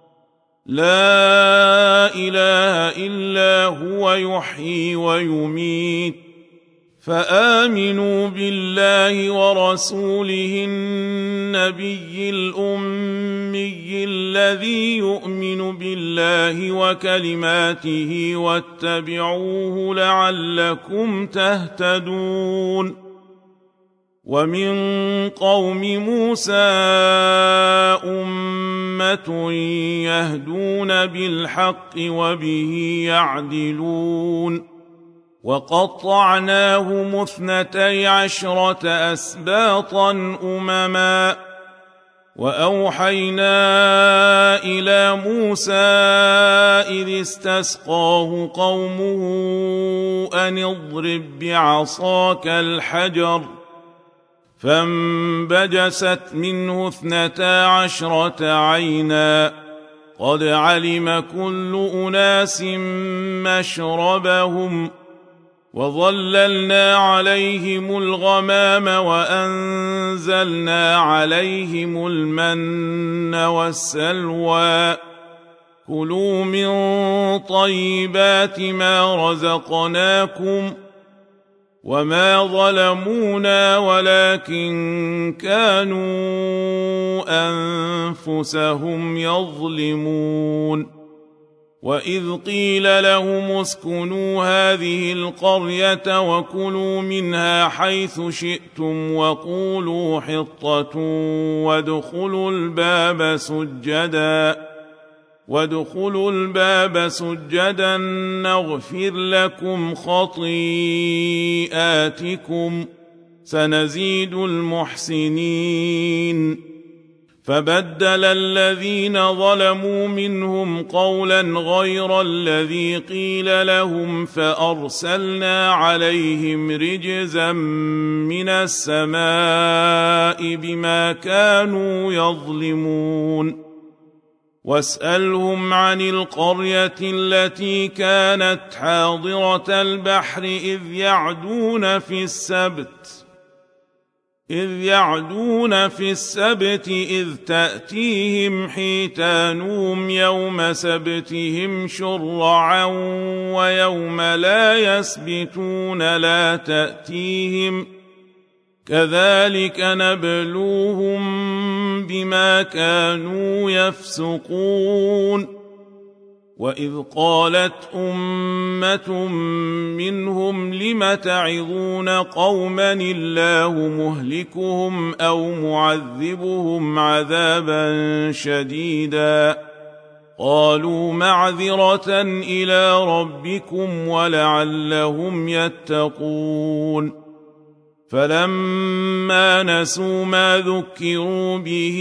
لا إله إلا هو يحيي ويميت فآمنوا بالله ورسوله النبي الأمي الذي يؤمن بالله وكلماته واتبعوه لعلكم تهتدون ومن قوم موسى أمة يهدون بالحق وبه يعدلون وقطعناهم اثنتي عشرة أسباطا أمما وأوحينا إلى موسى إذ استسقاه قومه أن اضرب بعصاك الحجر فانبجست منه اثنتا عشرة عينا قد علم كل أناس مشربهم وظللنا عليهم الغمام وأنزلنا عليهم المن والسلوى كلوا من طيبات ما رزقناكم وما ظلمونا ولكن كانوا أنفسهم يظلمون وإذ قيل لهم اسكنوا هذه القرية وكلوا منها حيث شئتم وقولوا حطة وادخلوا الباب سجدا وادخلوا الباب سجدا نغفر لكم خطيئاتكم سنزيد المحسنين فبدل الذين ظلموا منهم قولا غير الذي قيل لهم فأرسلنا عليهم رجزا من السماء بما كانوا يظلمون واسألهم عن القرية التي كانت حاضرة البحر إذ يعدون في السبت إذ يعدون في السبت إذ تأتيهم حيتانهم يوم سبتهم شرعا ويوم لا يسبتون لا تأتيهم كذلك نبلوهم بما كانوا يفسقون وإذ قالت أمة منهم لم تعظون قوما الله مهلكهم أو معذبهم عذابا شديدا قالوا معذرة إلى ربكم ولعلهم يتقون فلما نسوا ما ذكروا به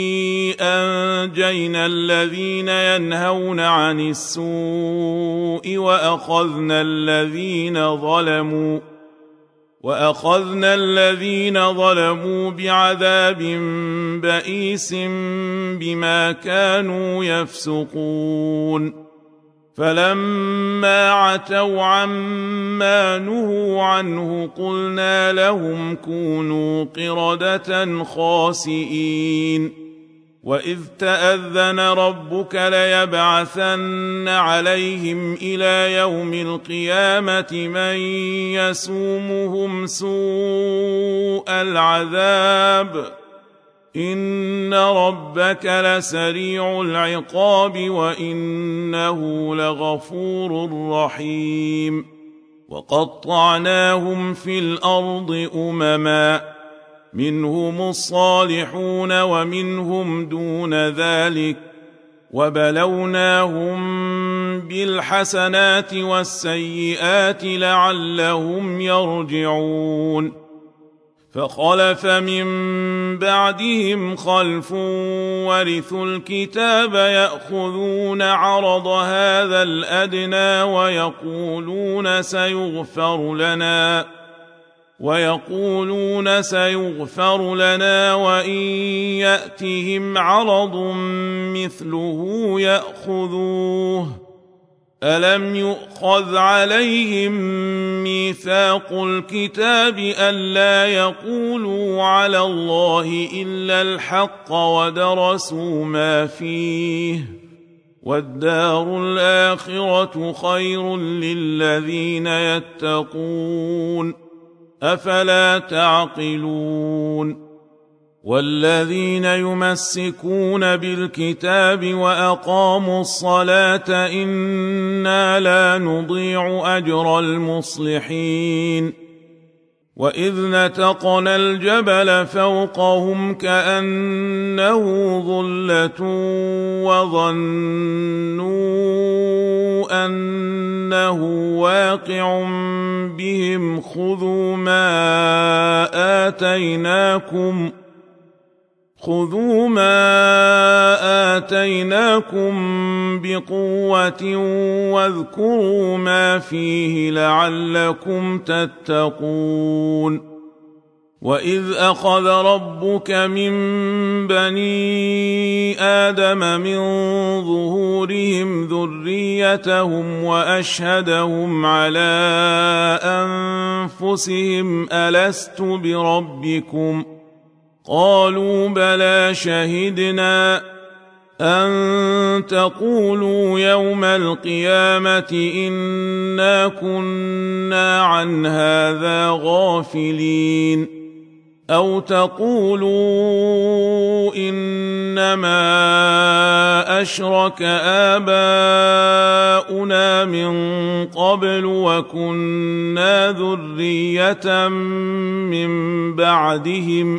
أنجينا الذين ينهون عن السوء وأخذنا الذين ظلموا وأخذنا الذين ظلموا بعذاب بئيس بما كانوا يفسقون فلما عتوا عما نهوا عنه قلنا لهم كونوا قردة خاسئين وإذ تأذن ربك ليبعثن عليهم إلى يوم القيامة من يسومهم سوء العذاب إن ربك لسريع العقاب وإنه لغفور رحيم وقطعناهم في الأرض أمما منهم الصالحون ومنهم دون ذلك وبلوناهم بالحسنات والسيئات لعلهم يرجعون فخلف من بعدهم خلف ورثوا الكتاب يأخذون عرض هذا الأدنى ويقولون سيغفر لنا ويقولون سيغفر لنا وإن يأتهم عرض مثله يأخذوه ألم يؤخذ عليهم ميثاق الكتاب ألا يقولوا على الله إلا الحق ودرسوا ما فيه والدار الآخرة خير للذين يتقون أفلا تعقلون والذين يمسكون بالكتاب وأقاموا الصلاة إنا لا نضيع أجر المصلحين وإذ نتقنا الجبل فوقهم كأنه ظلة وظنوا أنه واقع بهم خذوا ما آتيناكم خذوا ما آتيناكم بقوة واذكروا ما فيه لعلكم تتقون وإذ أخذ ربك من بني آدم من ظهورهم ذريتهم وأشهدهم على أنفسهم ألست بربكم قالوا بلى شهدنا أن تقولوا يوم القيامة إنا كنا عن هذا غافلين أو تقولوا إنما أشرك آباؤنا من قبل وكنا ذرية من بعدهم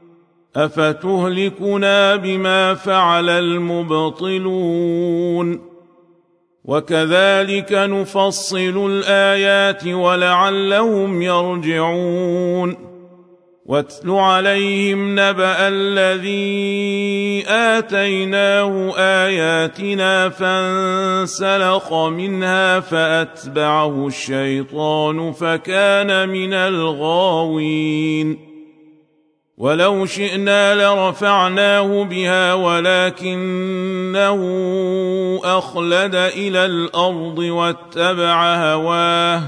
أفتهلكنا بما فعل المبطلون وكذلك نفصل الآيات ولعلهم يرجعون واتل عليهم نبأ الذي آتيناه آياتنا فانسلخ منها فأتبعه الشيطان فكان من الغاوين ولو شئنا لرفعناه بها ولكنه أخلد إلى الأرض واتبع هواه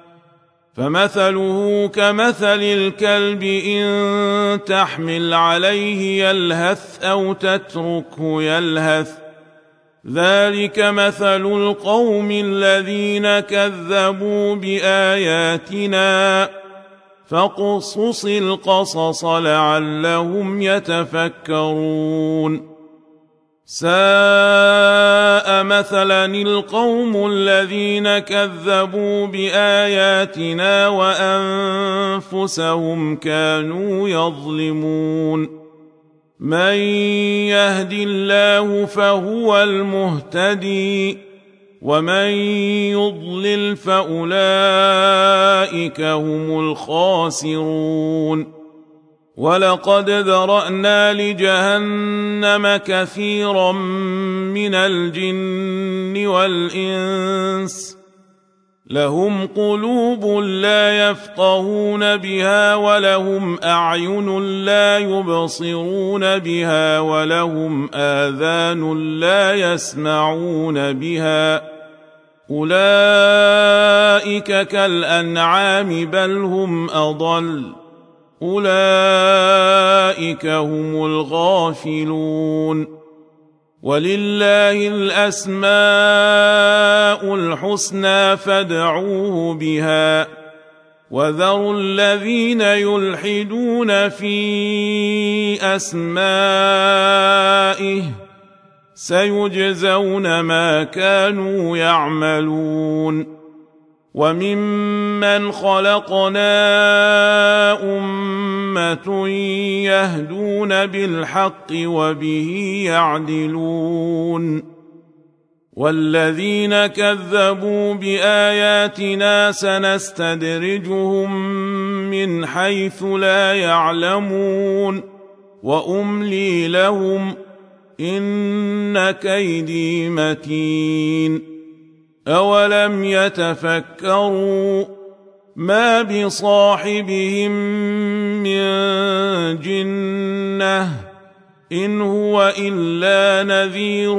فمثله كمثل الكلب إن تحمل عليه يلهث أو تتركه يلهث ذلك مثل القوم الذين كذبوا بآياتنا فاقصص القصص لعلهم يتفكرون ساء مثلا القوم الذين كذبوا بآياتنا وأنفسهم كانوا يظلمون من يهد الله فهو المهتدي ومن يضلل فأولئك هم الخاسرون ولقد ذرأنا لجهنم كثيرا من الجن والإنس لهم قلوب لا يفقهون بها ولهم أعين لا يبصرون بها ولهم آذان لا يسمعون بها أولئك كالأنعام بل هم أضل أولئك هم الغافلون ولله الأسماء الحسنى فادعوه بها وذروا الذين يلحدون في أسمائه سيجزون ما كانوا يعملون وممن خلقنا أمة يهدون بالحق وبه يعدلون والذين كذبوا بآياتنا سنستدرجهم من حيث لا يعلمون وأملي لهم إن كيدي متين أولم يتفكروا ما بصاحبهم من جنة إن هو إلا نذير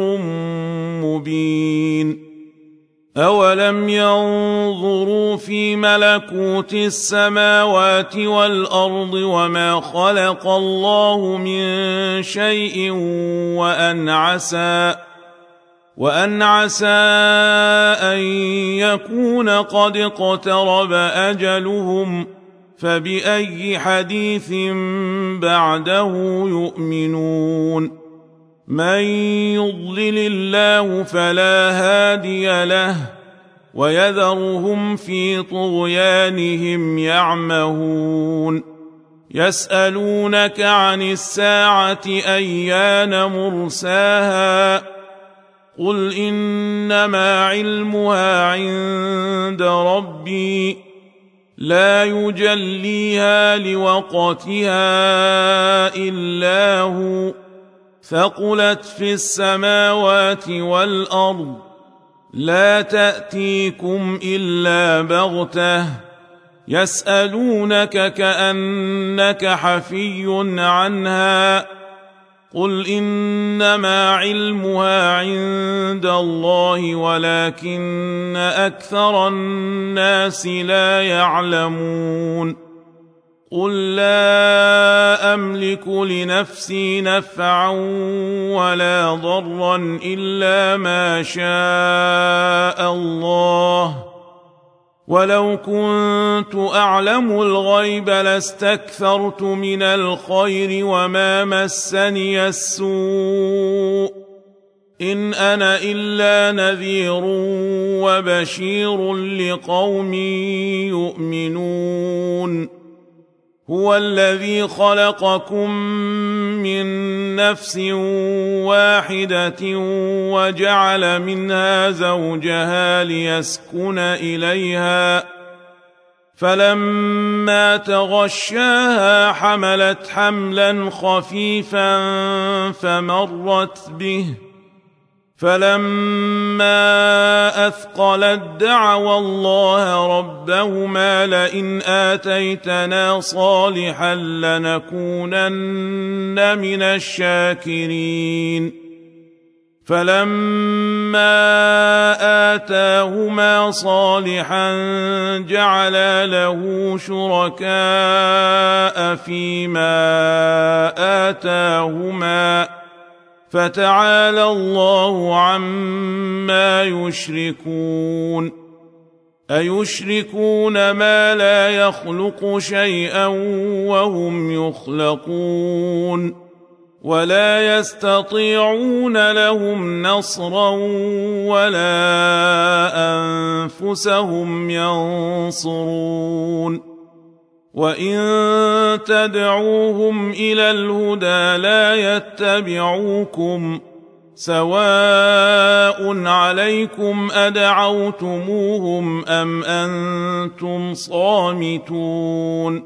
مبين أولم ينظروا في ملكوت السماوات والأرض وما خلق الله من شيء وأن عسى وأن عسى أن يكون قد اقترب أجلهم فبأي حديث بعده يؤمنون من يضلل الله فلا هادي له ويذرهم في طغيانهم يعمهون يسألونك عن الساعة أيان مرساها قل إنما علمها عند ربي لا يجليها لوقتها إلا هو ثقلت في السماوات والأرض لا تأتيكم إلا بغتة يسألونك كأنك حفي عنها قل إنما علمها عند الله ولكن أكثر الناس لا يعلمون قل لا أملك لنفسي نفعا ولا ضرا إلا ما شاء الله ولو كنت أعلم الغيب لاستكثرت من الخير وما مسني السوء إن أنا إلا نذير وبشير لقوم يؤمنون هو الذي خلقكم من نفس واحدة وجعل منها زوجها ليسكن إليها فلما تغشاها حملت حملا خفيفا فمرت به فلما أثقلت دعوا الله ربهما لئن آتيتنا صالحا لنكونن من الشاكرين فلما آتاهما صالحا جعلا له شركاء فيما آتاهما فتعالى الله عما يشركون أيشركون ما لا يخلق شيئا وهم يخلقون ولا يستطيعون لهم نصرا ولا أنفسهم ينصرون وإن تدعوهم إلى الهدى لا يتبعوكم سواء عليكم أدعوتموهم أم أنتم صامتون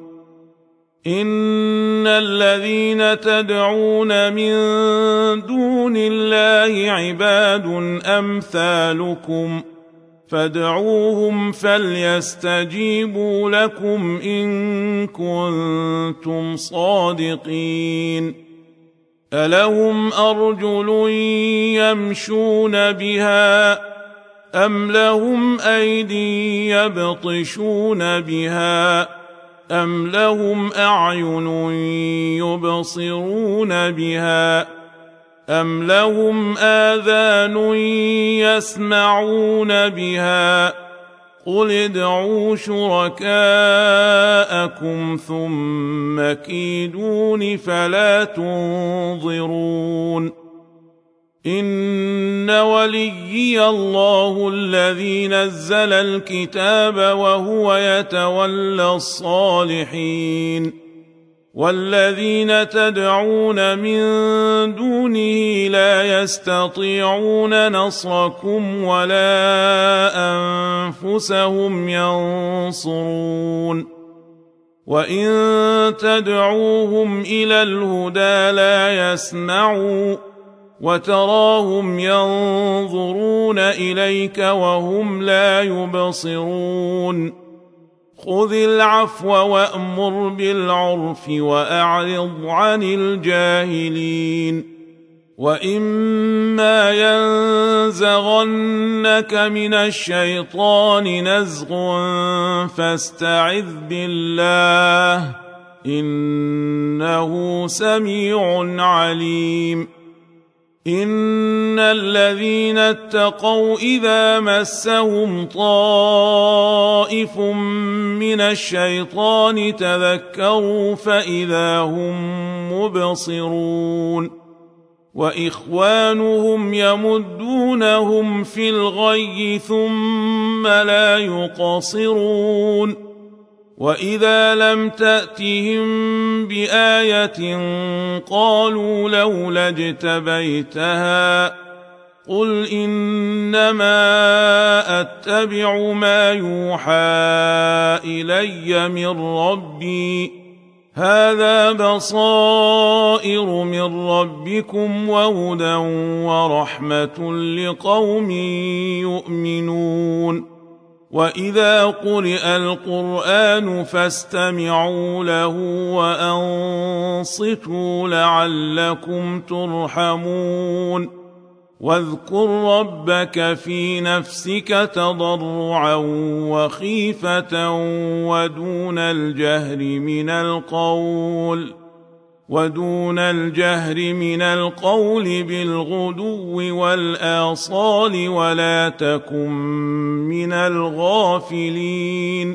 إن الذين تدعون من دون الله عباد أمثالكم فادعوهم فليستجيبوا لكم إن كنتم صادقين ألهم أرجل يمشون بها أم لهم أيدي يبطشون بها أم لهم أعين يبصرون بها أم لهم آذان يسمعون بها قل ادعوا شركاءكم ثم كيدون فلا تنظرون إن وليي الله الذي نزل الكتاب وهو يتولى الصالحين والذين تدعون من دونه لا يستطيعون نصركم ولا أنفسهم ينصرون وإن تدعوهم إلى الهدى لا يسمعوا وتراهم ينظرون إليك وهم لا يبصرون خذ العفو وأمر بالعرف وأعرض عن الجاهلين وإما ينزغنك من الشيطان نزغ فاستعذ بالله إنه سميع عليم إن الذين اتقوا إذا مسهم طائف من الشيطان تذكروا فإذا هم مبصرون وإخوانهم يمدونهم في الغي ثم لا يقصرون وإذا لم تأتهم بآية قالوا لولا اجتبيتها قل إنما أتبع ما يوحى إلي من ربي هذا بصائر من ربكم وهدى ورحمة لقوم يؤمنون وإذا قرئ القرآن فاستمعوا له وأنصتوا لعلكم ترحمون واذكر ربك في نفسك تضرعا وخيفة ودون الجهر من القول ودون الجهر من القول بالغدو والآصال ولا تكن من الغافلين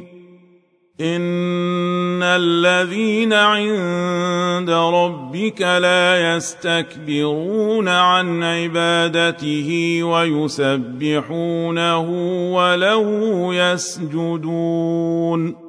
إن الذين عند ربك لا يستكبرون عن عبادته ويسبحونه وله يسجدون